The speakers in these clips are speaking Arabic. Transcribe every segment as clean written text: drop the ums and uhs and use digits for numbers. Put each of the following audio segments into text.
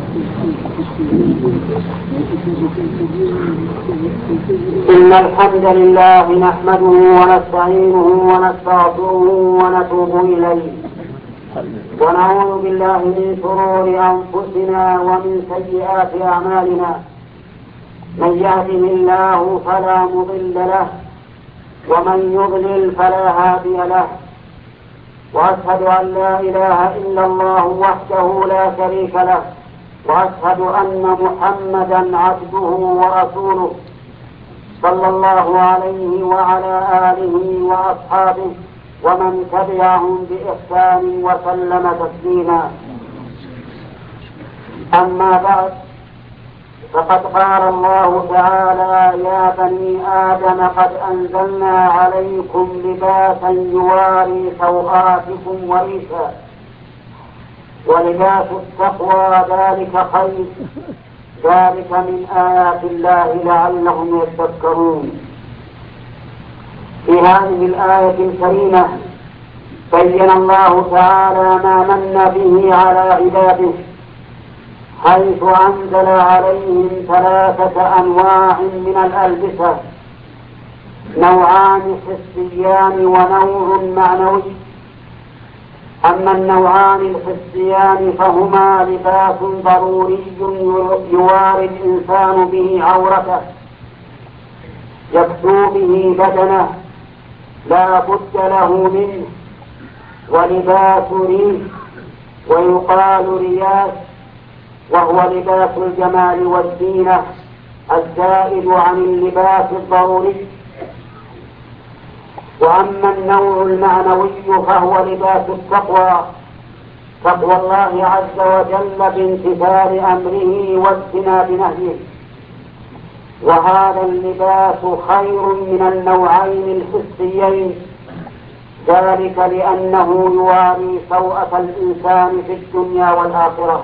إن الحمد لله نحمده ونستعينه ونستغفره ونتوب إليه ونعوذ بالله من شرور أنفسنا ومن سيئات أعمالنا. من يهده الله فلا مضل له ومن يضلل فلا هادي له، وأشهد أن لا إله إلا الله وحده لا شريك له، وأشهد أن محمدا عبده ورسوله صلى الله عليه وعلى آله وأصحابه ومن تبعهم بإحسان وسلم تسليما. أما بعد، فقد قال الله تعالى: يا بني آدم قد أنزلنا عليكم لباسا يواري سوآتكم وريشا ولباس التقوى ذلك خير، ذلك من آيات الله لعلهم يتذكرون. في هذه الآية الكريمة بين الله تعالى ما من به على عباده، حيث أنزل عليهم 3 أنواع من الألبسة: نوعان حسيان ونوع معنوي. أما النوعان الحسيان فهما لباس ضروري يواري الإنسان به عورته، يكسو به بدنه لا بد له منه، ولباس ريش ويقال رياش، وهو لباس الجمال والزينة الزائد عن اللباس الضروري. وأما النوع المعنوي فهو لباس التقوى، تقوى الله عز وجل بامتثال أمره واجتناب نهيه، وهذا اللباس خير من النوعين الحسيين، ذلك لأنه يواري سوءة الإنسان في الدنيا والآخرة،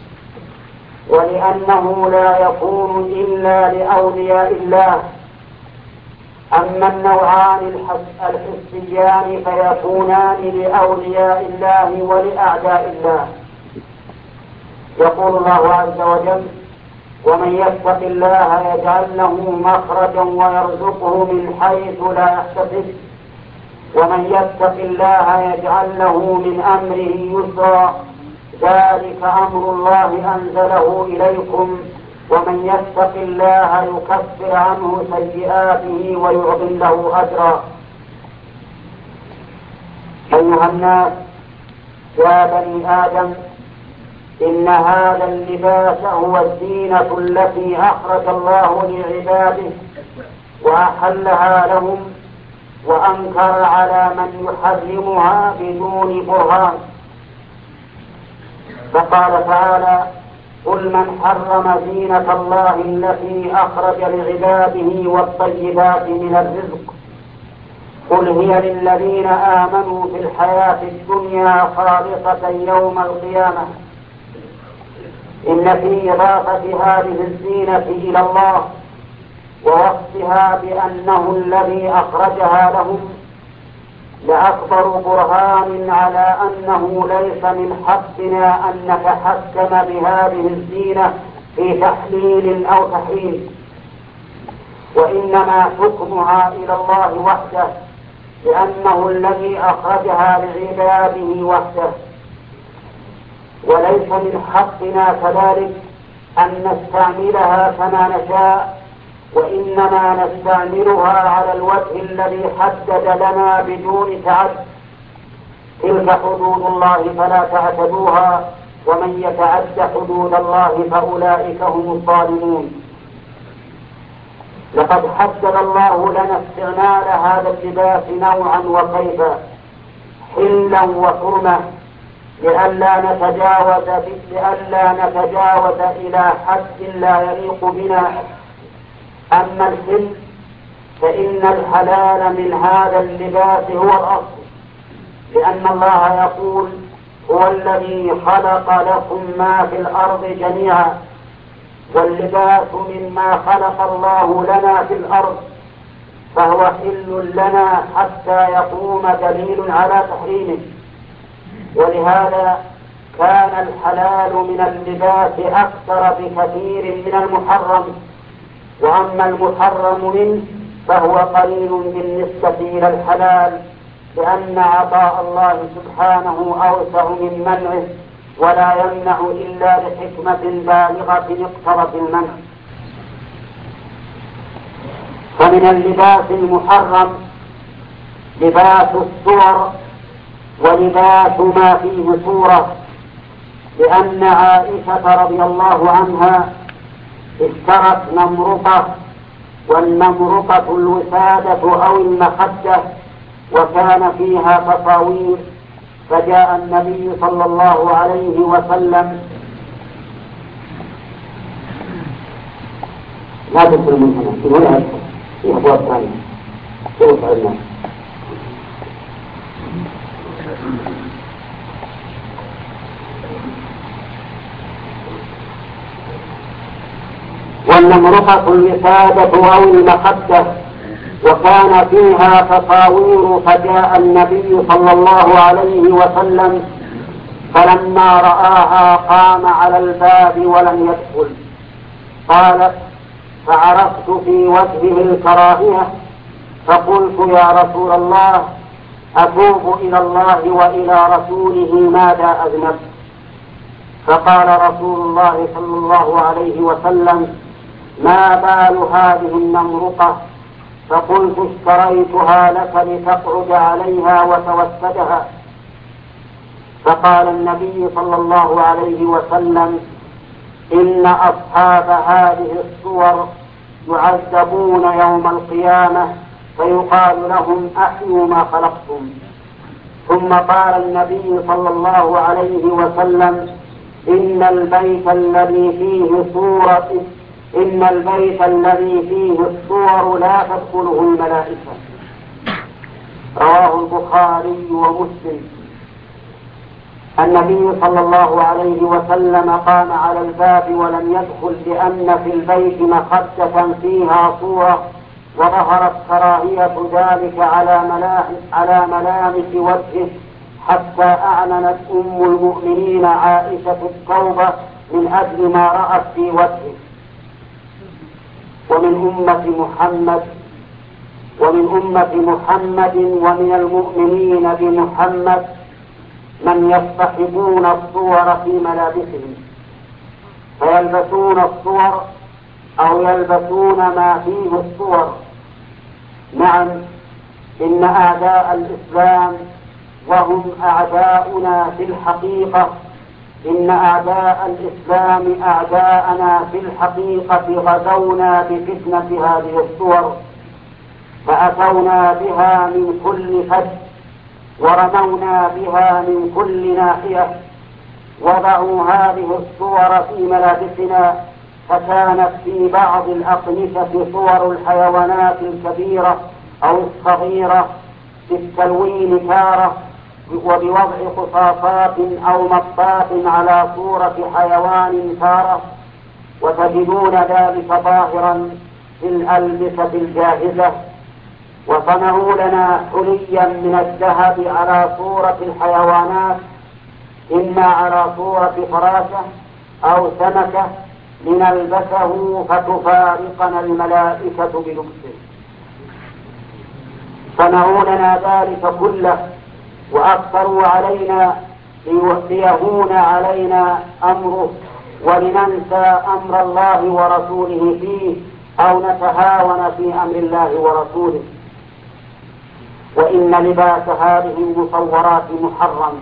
ولأنه لا يكون إلا لأولياء الله. أما النوعان الحسيان فيكونان لأولياء الله ولأعداء الله. يقول الله عز وجل: ومن يتق الله يجعل له مخرجا ويرزقه من حيث لا يحتسب، ومن يتق الله يجعل له من أمره يسرا، ذلك أمر الله أنزله إليكم، ومن يتق الله يكفر عنه سيئاته ويعظم له أجرا. أيها الناس، يا بني آدم، إن هذا اللباس هو الزينة التي أخرج الله لعباده وأحلها لهم، وأنكر على من يحرمها بدون برهان. فقال تعالى: قل من حرم زينة الله التي أخرج لعباده والطيبات من الرزق، قل هي للذين آمنوا في الحياة الدنيا خالصة يوم القيامة. إن في إضافة هذه الزينة إلى الله ووصفها بأنه الذي أخرجها لهم لأكبر برهان على أنه ليس من حقنا أن نتحكم بهذه الزينة في تحليل أو تحريم، وإنما حكمها إلى الله وحده، لأنه الذي أخرجها لعباده وحده. وليس من حقنا كذلك أن نستعملها كما نشاء، وإنما نستعملها على الوجه الذي حدد لنا بدون تعد. تلك حدود الله فلا تعتدوها، ومن يتعد حدود الله فأولئك هم الظالمون. لقد حدد الله لنا استعمال هذا اللباس نوعا وكيفا، حلا وحرمة، لئلا نتجاوز إلى حد لا يليق بنا. أما الحل فإن الحلال من هذا اللباس هو الأصل، لأن الله يقول: هو الذي خلق لكم ما في الأرض جميعا، واللباس مما خلق الله لنا في الأرض، فهو حل لنا حتى يقوم دليل على تحريمه. ولهذا كان الحلال من اللباس أكثر بكثير من المحرم، وأما المحرم منه فهو قليل بالنسبة إلى الحلال، لأن عطاء الله سبحانه أوسع من منعه، ولا يمنع إلا لحكمة بالغة اقتضت المنع. فمن اللباس المحرم لباس الصور ولباس ما فيه صورة، لأن عائشة رضي الله عنها اشترت نمرقة، والنمرقة الوسادة أو المخدة، وكان فيها تصاوير، فجاء النبي صلى الله عليه وسلم لا تدخل من هنا في أبواب ثانية شوف الناس. والنمرقة الوسادة أو المخدة، وكان فيها تصاوير، فجاء النبي صلى الله عليه وسلم فلما رآها قام على الباب ولم يدخل. قالت: فعرفت في وجهه الكراهية، فقلت: يا رسول الله، أتوب إلى الله وإلى رسوله ماذا أذنبت؟ فقال رسول الله صلى الله عليه وسلم: ما بال هذه النمرقة؟ فقلت: اشتريتها لك لتقعد عليها وتوسدها. فقال النبي صلى الله عليه وسلم: إن أصحاب هذه الصور يعذبون يوم القيامة، فيقال لهم: أحيوا ما خلقتم. ثم قال النبي صلى الله عليه وسلم: إن البيت الذي فيه الصور لا تدخله الملائكة. رواه البخاري ومسلم. النبي صلى الله عليه وسلم قام على الباب ولم يدخل، لأن في البيت مخدة فيها صورة، وظهرت كراهية ذلك على ملامس وجهه، حتى أعلنت أم المؤمنين عائشة التوبة من أجل ما رأت في وجهه. ومن أمة محمد ومن المؤمنين بمحمد من يصطحبون الصور في ملابسهم، فيلبسون الصور أو يلبسون ما فيه الصور. نعم، إن أعداء الإسلام وهم أعداؤنا في الحقيقة، إن أعداء الإسلام أعداءنا في الحقيقة غزونا بفتنة هذه الصور، فأتونا بها من كل فج، ورمونا بها من كل ناحية، وضعوا هذه الصور في ملابسنا، فكانت في بعض الأقمشة صور الحيوانات الكبيرة أو الصغيرة بالتلوين تارة، وبوضع قصاصات أو مطاط على صورة حيوان تارة، وتجدون ذلك ظاهرا في الألبسة الجاهزة. وصنعوا لنا حليا من الذهب على صورة الحيوانات، إما على صورة فراشة أو سمكة، لنلبسه فتفارقنا الملائكة بلبسه. صنعوا لنا ذلك كله، وأكثروا علينا ليهون علينا أمره، ولننسى أمر الله ورسوله فيه، أو نتهاون في أمر الله ورسوله. وإن لباس هذه المصورات محرم،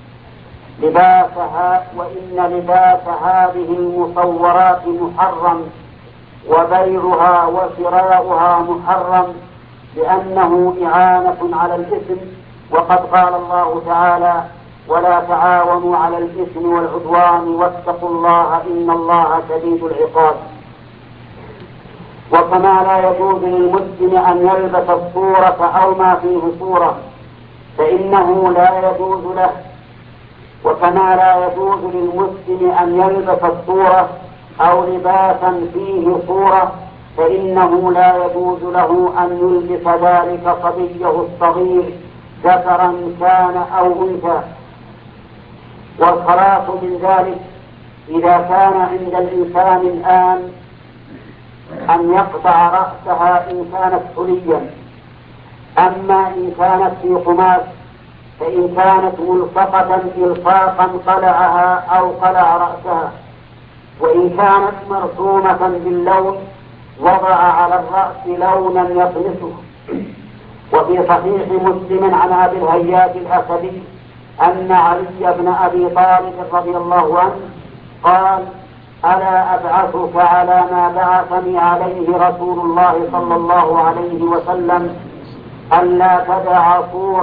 وإن لباس هذه المصورات محرم، وبيعها وشراؤها محرم، لأنه إعانة على الإثم. وقد قال الله تعالى: ولا تعاونوا على الإثم والعدوان واتقوا الله إن الله شديد العقاب. وكما لا يجوز للمسلم أن يلبس الصورة أو ما فيه صورة فإنه لا يجوز له، وكما لا يجوز للمسلم أن يلبس الصورة أو لباسا فيه صورة فإنه لا يجوز له أن يلبس ذلك صبيه الصغير ذكرا كان أو أنثى. والخلاص من ذلك إذا كان عند الإنسان الآن أن يقطع رأسها إن كانت حليا، أما إن كانت في قماش فإن كانت ملصقة إلصاقا قلعها أو قلع رأسها، وإن كانت مرسومة باللون وضع على الرأس لونا يطمسه. وفي صحيح مسلم عن أبي الهياج الأسدي أن علي بن أبي طالب رضي الله عنه قال: ألا أبعثك على ما بعثني عليه رسول الله صلى الله عليه وسلم، ألا تدع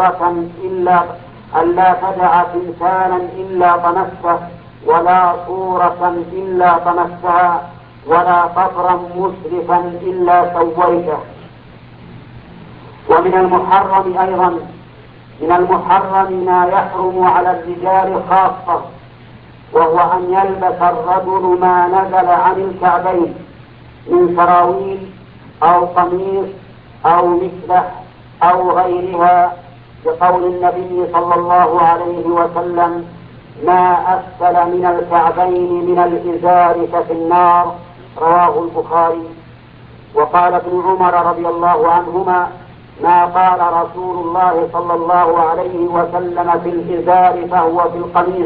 تمثالا إلا طمسته، ولا صورة إلا طمستها، ولا قصرا مسرفا إلا سويته. ومن المحرم أيضا ما يحرم على الرجال خاصة، وهو أن يلبس الرجل ما نزل عن الكعبين من سراويل أو قميص أو مسلح أو غيرها، بقول النبي صلى الله عليه وسلم: ما أسفل من الكعبين من الإزار ففي النار، رواه البخاري. وقال ابن عمر رضي الله عنهما: ما قال رسول الله صلى الله عليه وسلم في الإزار فهو في القميص.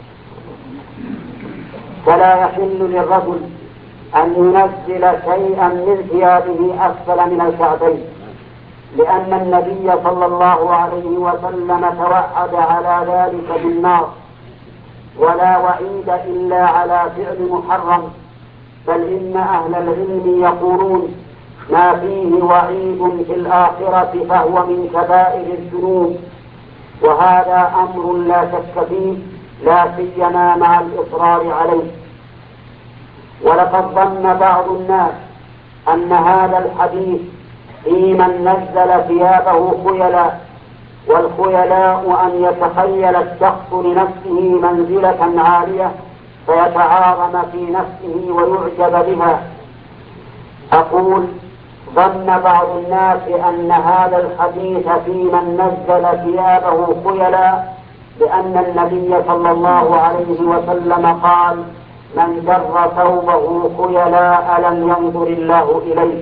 فلا يحل للرجل أن ينزل شيئا من ثيابه أسفل من الكعبين، لأن النبي صلى الله عليه وسلم توعد على ذلك بالنار، ولا وعيد إلا على فعل محرم، بل إن أهل العلم يقولون: ما فيه وعيد في الآخرة فهو من كبائر الذنوب، وهذا أمر لا شك فيه، لا سيما مع الإصرار عليه. ولقد ظن بعض الناس أن هذا الحديث في من نزل ثيابه خيلاء، والخيلاء أن يتخيل الشخص لنفسه منزلة عالية فيتعاظم في نفسه ويعجب بها. أقول: ظن بعض الناس أن هذا الحديث في من نزل ثيابه خيلاء، لأن النبي صلى الله عليه وسلم قال: من جر ثوبه خيلاء لم ينظر الله إليه،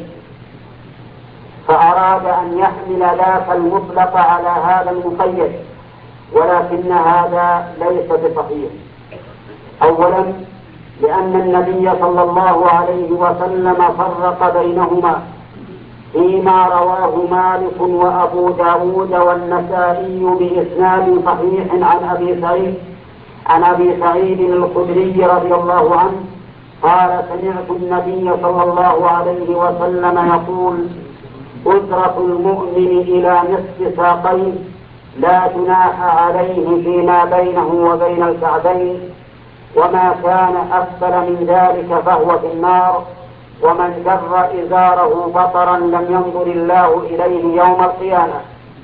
فأراد أن يحمل ذاك المطلق على هذا المقيد، ولكن هذا ليس بصحيح. أولا، لأن النبي صلى الله عليه وسلم فرق بينهما فيما رواه مالك وأبو داود والنسائي بإسناد صحيح عن أبي سعيد الخدري رضي الله عنه قال: سمعت النبي صلى الله عليه وسلم يقول: أسرة المؤمن إلى نصف ساقين، لا جناح عليه فيما بينه وبين الكعبين، وما كان أسفل من ذلك فهو في النار، ومن جر إزاره بطرا لم ينظر الله إليه يوم القيامة.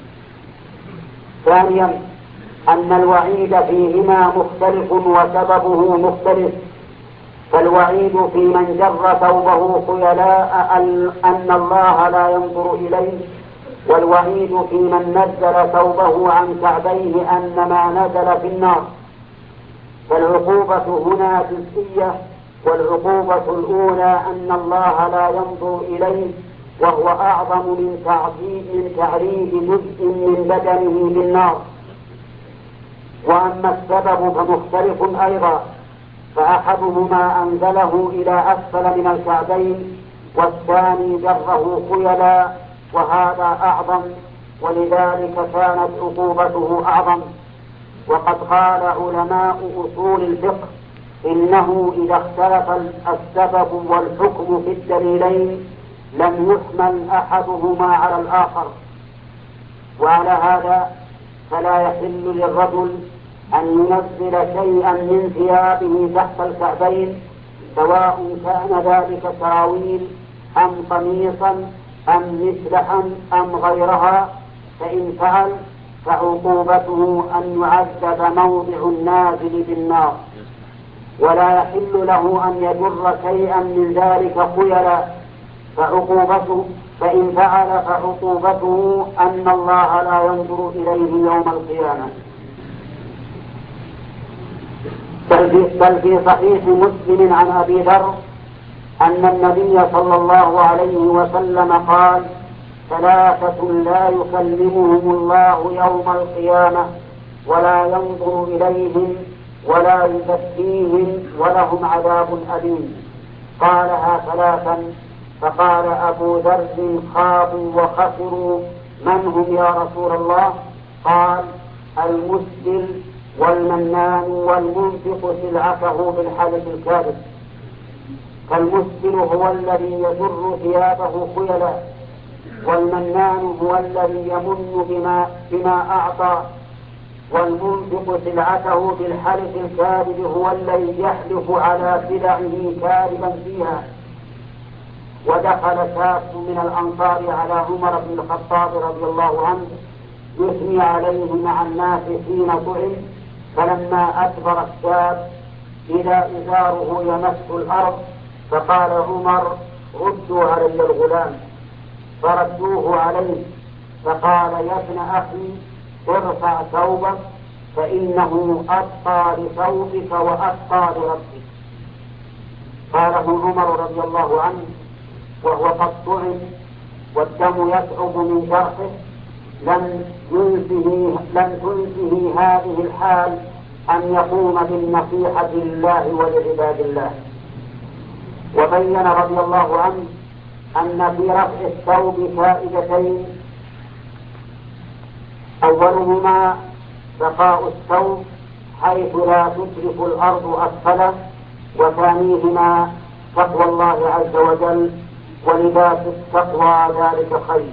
ثانيا، أن الوعيد فيهما مختلف وسببه مختلف، فالوعيد في من جر ثوبه خيلاء أن الله لا ينظر إليه، والوعيد في من نزل ثوبه عن كعبيه أن ما نزل في النار. فالعقوبة هنا جزئية، والعقوبة الأولى أن الله لا ينظر إليه، وهو أعظم من تعريض جزء من بدنه بالنار. وأما السبب فمختلف أيضا، فأحدهما أنزله إلى أسفل من الكعبين، والثاني جره خيلاء، وهذا أعظم، ولذلك كانت عقوبته أعظم. وقد قال علماء أصول الفقه: إنه إذا اختلف السبب والحكم في الدليلين لم يحمل أحدهما على الآخر. وعلى هذا فلا يحل للرجل أن ينزل شيئا من ثيابه تحت الكعبين، سواء كان ذلك سراويل أم قميصا أم مسلحا أم غيرها، فإن فعل فعقوبته أن يعذب موضع النازل بالنار. ولا يحل له أن يجر شيئا من ذلك خيلا، فإن فعل فعقوبته أن الله لا ينظر إليه يوم القيامة. بل في صحيح مسلم عن أبي ذر أن النبي صلى الله عليه وسلم قال: ثلاثة لا يكلمهم الله يوم القيامة ولا ينظر إليهم ولا يزكيهم ولهم عذاب أليم. قالها ثلاثا، فقال أبو ذر: خابوا وخسروا، من هم يا رسول الله؟ قال: المسبل والمنان والمنفق سلعته بالحلف الكاذب. فالمسبل هو الذي يجر ثيابه خيلا، والمنان هو الذي يمن بما أعطى، والمنفق سلعته بالحلف الكاذب هو الذي يحلف على سلعه كاذبا فيها. ودخل شاب من الأنصار على عمر بن الخطاب رضي الله عنه يثني عليه مع الناس حين طعن، فلما أكبر الشاب إذا إزاره يمس الأرض، فقال عمر: ردوا علي الغلام. فردوه عليه، فقال: يا ابن أخي، ارفع ثوبك فإنه أبقى لثوبك وأبقى لربك. قاله عمر رضي الله عنه وهو قد طعن والدم يسعب من جرحه، لم تنسه هذه الحال أن يقوم بالنصيحة لله ولعباد الله. وبين رضي الله عنه أن في رفع الثوب فائدتين: أولهما بقاء الثوب حيث لا تشرف الأرض أسفله، وثانيهما تقوى الله عز وجل، ولباس التقوى ذلك خير.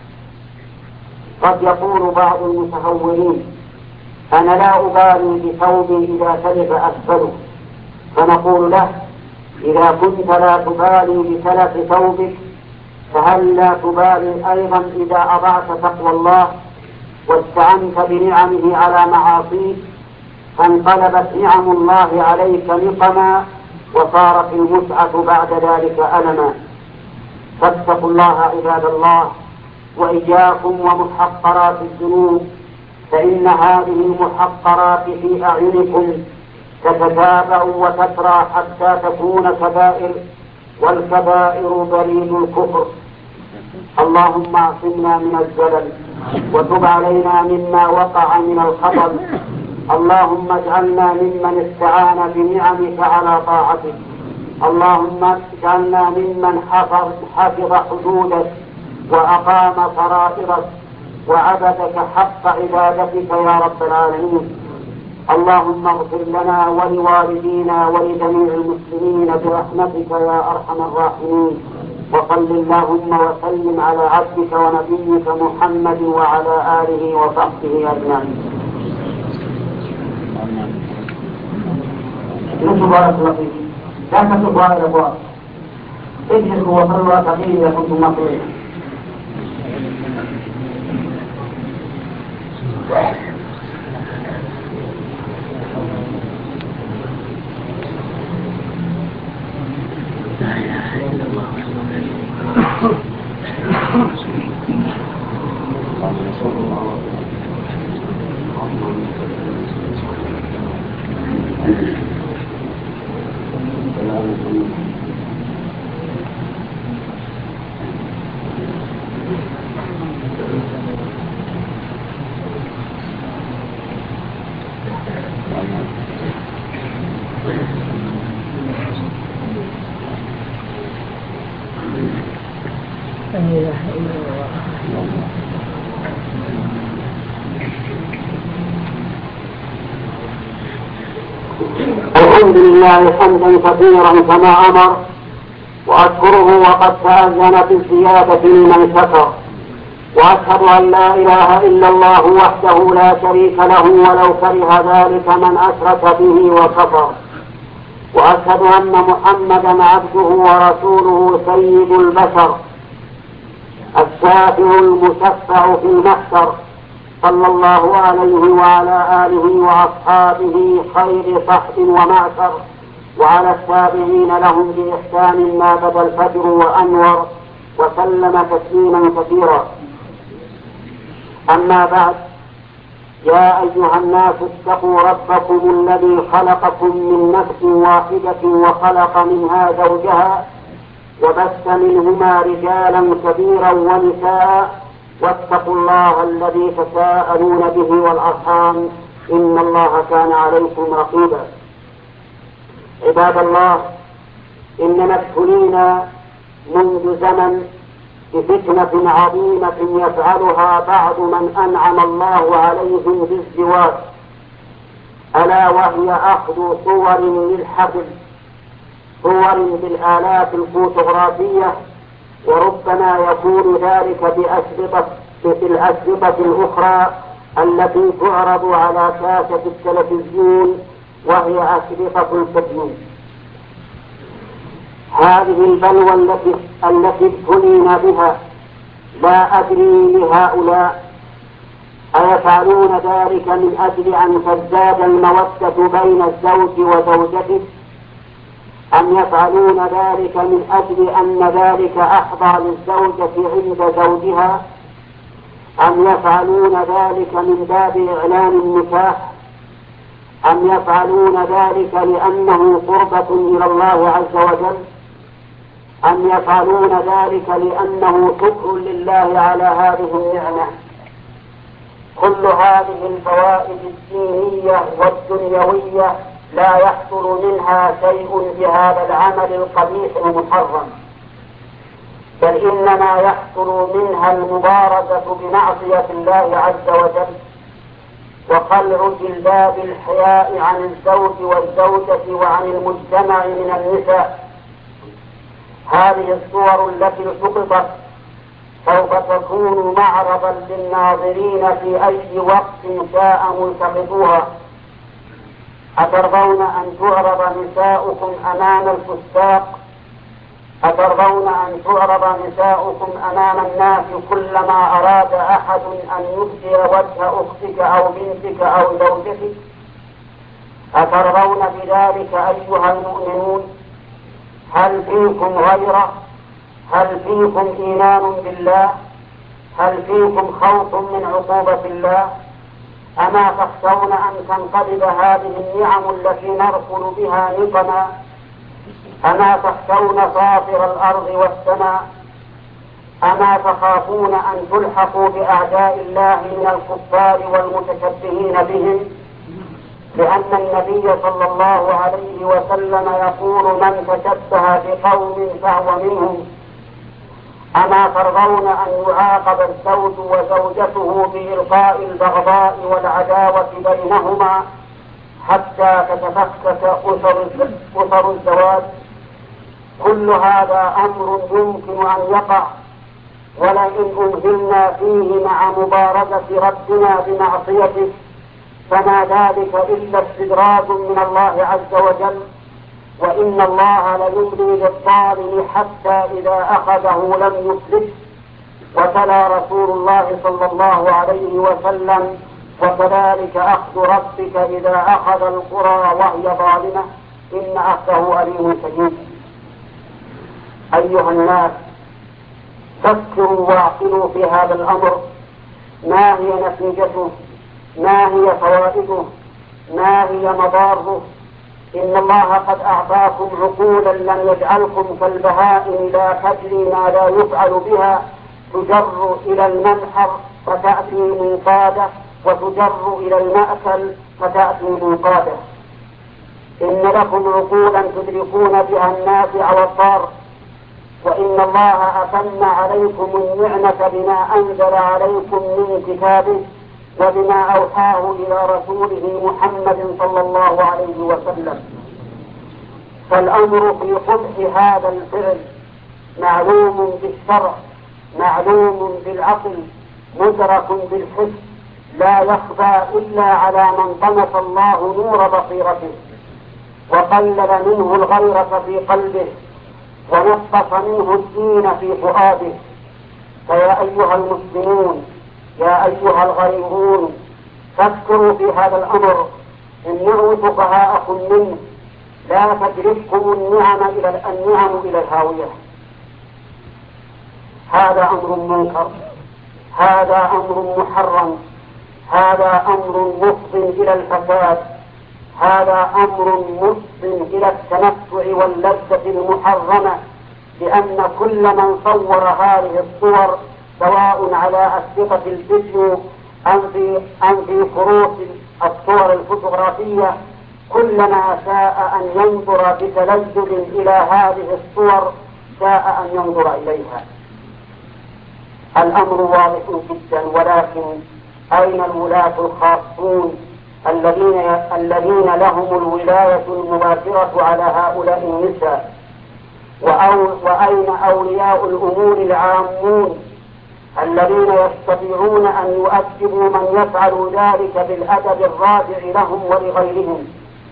قد يقول بعض المتهورين: أنا لا أبالي بثوبي إذا تلف أسفله، فنقول له: إذا كنت لا تبالي بتلف ثوبك، فهل لا تبالي أيضا إذا أضعت تقوى الله واستعنت بنعمه على معاصيه، فانقلبت نعم الله عليك نقما وصارت المتعة بعد ذلك ألما. فاتقوا الله عباد الله، وإياكم ومحقرات الذنوب، فإن هذه المحقرات في أعينكم تتتابع وتترى حتى تكون كبائر، والكبائر بريد الكفر. اللهم اعصمنا من الزلل وتب علينا مما وقع من الخطر. اللهم اجعلنا ممن استعان بنعمك على طاعتك. اللهم اجعلنا ممن حفظ حدودك وأقام فرائضك وعبدك حق عبادتك يا رب العالمين. اللهم اغفر لنا ولوالدينا ولجميع المسلمين برحمتك يا أرحم الراحمين. وصل اللهم وسلم على عبدك ونبيك محمد وعلى آله وصحبه أجمعين. بارك الله فيك. لا تكتبوا على الأبواب، اجلسوا وصلوا ركعتين إذا كنتم مقبولين. لا إله إلا الله. الحمد لله حمدا كثيرا كما أمر، وأشكره وقد تأذن بالزيادة لمن شكر، وأشهد أن لا إله إلا الله وحده لا شريك له ولو كره ذلك من أشرك به وكفر، وأشهد أن محمدا عبده ورسوله سيد البشر الشافع المشفع في المحشر، صلى الله عليه وعلى آله وأصحابه خير صحب ومعشر، وعلى التابعين لهم بإحسان ما بدا الفجر وأنور، وسلم تسليما كثيرا. أما بعد، يا أيها الناس اتقوا ربكم الذي خلقكم من نفس واحدة وخلق منها زوجها وبث منهما رجالا كثيرا ونساء واتقوا الله الذي تساءلون به والأرحام إن الله كان عليكم رقيبا. عباد الله، إننا ابتلينا منذ زمن بفتنة عظيمة يفعلها بعض من أنعم الله عليهم بالزواج، ألا وهي أخذ صور للحفل، صور بالآلات الفوتوغرافية، وربما يكون ذلك بالأشرطة الأخرى التي تعرض على شاشة التلفزيون وهي أشرطة التدين. هذه البلوى التي ابتلينا بها لا أدري لهؤلاء أيفعلون ذلك من أجل أن تزداد المودة بين الزوج وزوجته، أم يفعلون ذلك من أجل أن ذلك أحظى للزوجة عند زوجها، أم يفعلون ذلك من باب إعلان النكاح، أم يفعلون ذلك لأنه قربة إلى الله عز وجل، أم يفعلون ذلك لأنه شكر لله على هذه النعمة. كل هذه الفوائد الدينية والدنيوية لا يحصل منها شيء بهذا العمل القبيح المحرم، بل إنما يحصل منها المبارزة بمعصية الله عز وجل وخلع جلباب الحياء عن الزوج والزوجة وعن المجتمع من النساء. هذه الصور التي التقطت سوف تكون معرضا للناظرين في أي وقت شاء ملتقطوها. أترضون أن تعرض نساؤكم أمام الفساق؟ أترضون أن تعرض نساؤكم أمام الناس كلما أراد أحد أن يبدي وجه أختك أو بنتك أو زوجتك؟ أترضون بذلك أيها المؤمنون؟ هل فيكم غيرة؟ هل فيكم إيمان بالله؟ هل فيكم خوف من عقوبة الله؟ أما تخشون أن تنقلب هذه النعم التي نرسل بها نقما؟ أما تخشون صافر الأرض والسماء؟ أما تخافون أن تلحقوا بأعداء الله من الكفار والمتشبهين بهم؟ لأن النبي صلى الله عليه وسلم يقول: من تشبه بقوم فهو منهم. أما ترضون أن يعاقب الزوج وزوجته بإلقاء البغضاء والعداوة بينهما حتى تتفكك أسر الزواج؟ كل هذا أمر يمكن أن يقع، ولئن أمهلنا فيه مع مبارزة ربنا بمعصيته فما ذلك إلا استدراج من الله عز وجل، وإن الله ليملي للظالم حتى إذا أخذه لم يفلته. وتلا رسول الله صلى الله عليه وسلم: وكذلك أخذ ربك إذا أخذ القرى وهي ظالمة إن أخذه أليم شديد. أيها الناس، فكروا واعقلوا في هذا الأمر. ما هي نتيجته؟ ما هي فوائده؟ ما هي مضاره؟ إن الله قد أعطاكم عقولا لم يجعلكم كالبهائم لا تجري ما لا يفعل بها، تجر إلى المنحر فتأتي منقادة، وتجر إلى المأكل فتأتي منقادة. إن لكم عقولا تدركون بها النافع والضار، وإن الله أتم عليكم النعمة بما أنزل عليكم من كتابه وبما أوحاه إلى رسوله محمد صلى الله عليه وسلم. فالأمر في قبح هذا الفعل معلوم بالشرع، معلوم بالعقل، مدرك بالحس، لا يخفى إلا على من طمس الله نور بصيرته وقلل منه الغيرة في قلبه ونقص منه الدين في فؤاده. فيا أيها المسلمون، يا أيها الغيرون، فكروا في هذا الأمر. امنعوا فقهاءكم منه، لا تجرفكم النعم إلى الهاوية. هذا أمر منكر، هذا أمر محرم، هذا أمر مفض إلى الفساد، هذا أمر مفض إلى التمتع واللذة المحرمة، لأن كل من صور هذه الصور سواء على أسقطة الفيديو أم في كروت الصور الفوتوغرافية، كلما شاء أن ينظر بتلذذ إلى هذه الصور شاء أن ينظر إليها. الأمر واضح جدا، ولكن أين الولاة الخاصون الذين لهم الولاية المباشرة على هؤلاء النساء؟ وأين أولياء الأمور العامون الذين يستطيعون أن يؤدبوا من يفعل ذلك بالأدب الراجع لهم ولغيرهم؟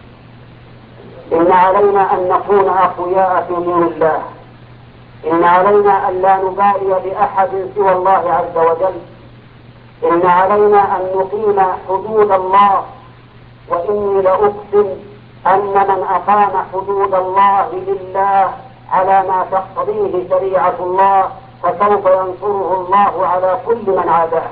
إن علينا أن نكون أقوياء في دين الله، إن علينا أن لا نبالي بأحد سوى الله عز وجل، إن علينا أن نقيم حدود الله، وإني لأقسم أن من أقام حدود الله لله على ما تقتضيه شريعة الله فسوف ينصره الله على كل من عاداه.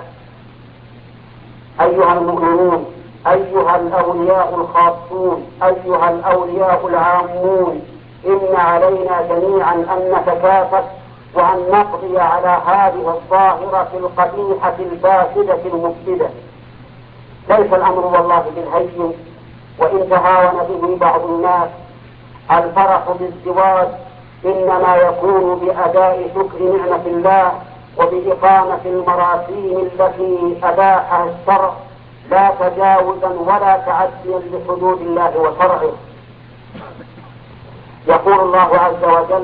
أيها المؤمنون، أيها الأولياء الخاصون، أيها الأولياء العامون، إن علينا جميعا أن نتكاتف وأن نقضي على هذه الظاهرة القبيحة الفاسدة المفسدة. ليس الأمر والله بالهين، وإن تهاون به بعض الناس. الفرح بالزواج إنما يكون بأداء شكر نعمة الله وبإقامة المراسيم التي أباحها الشرع، لا تجاوزا ولا تعديا لحدود الله وشرعه. يقول الله عز وجل: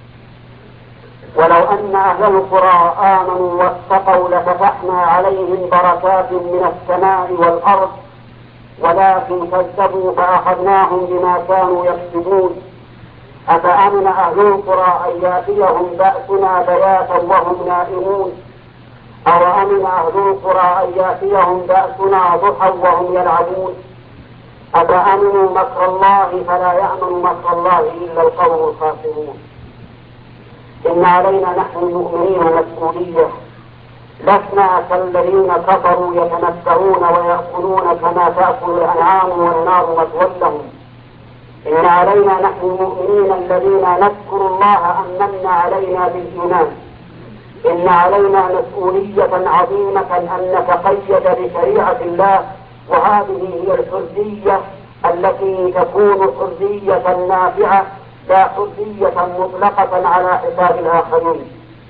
ولو أن أهل القرى آمنوا واتقوا لفتحنا عليهم بركات من السماء والأرض ولكن كذبوا فأخذناهم بما كانوا يكسبون. أفأمن أهل القرى أن يأتيهم بأسنا بياتا وهم نائمون أو أمن أهل القرى أن يأتيهم بأسنا ضحى وهم يلعبون. أفأمنوا مكر الله فلا يأمن مكر الله إلا القوم الخاسرون. إن علينا نحن المؤمنين مسؤولية، لسنا كالذين كفروا يتمتعون ويأكلون كما تأكل الأنعام والنار مثوى لهم. إن علينا نحن المؤمنين الذين نذكر الله أن من علينا بالإيمان. إن علينا مسؤولية عظيمة أن نتقيد بشريعة الله، وهذه هي الحرية التي تكون حرية نافعة لا حرية مطلقة على حساب الآخرين.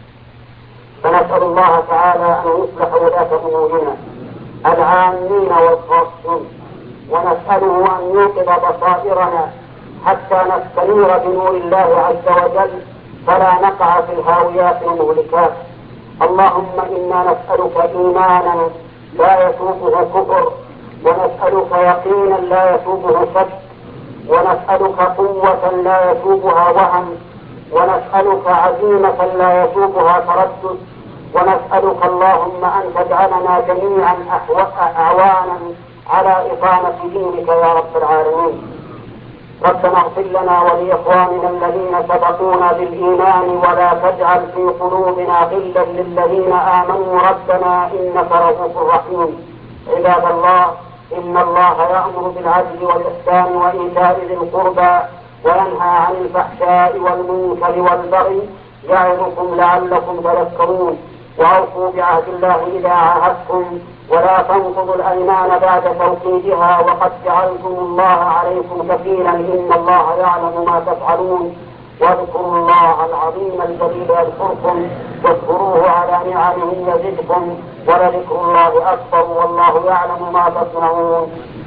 فنسأل الله تعالى أن يصلح ولاة أمورنا العامين والخاصين، ونسأله أن يوقظ بصائرنا حتى نستنير بنور الله عز وجل فلا نقع في الهاويات المهلكات. اللهم إنا نسألك إيمانا لا يسوقه كفر، ونسألك يقينا لا يسوقه شك، ونسألك قوة لا يسوقها وهم، ونسألك عزيمة لا يسوقها تردد، ونسألك اللهم أن تجعلنا جميعا أعوانا على إقامة دينك يا رب العالمين. ربنا اغفر لنا ولإخواننا الذين سبقونا بالإيمان ولا تجعل في قلوبنا غلا للذين آمنوا ربنا إنك رؤوف رحيم. عباد الله، إن الله يأمر بالعدل والإحسان وإيتاء ذي القربى وينهى عن الفحشاء والمنكر والبغي يعظكم لعلكم تذكرون. وأوفوا بعهد الله إذا عاهدتم، ولا تنقضوا الأيمان بعد توكيدها وقد جعلتم الله عليكم كفيلا إن الله يعلم ما تفعلون. واذكروا الله العظيم الجليل يذكركم، واذكروه على نعمه يزدكم، ولذكر الله أكبر والله يعلم ما تصنعون.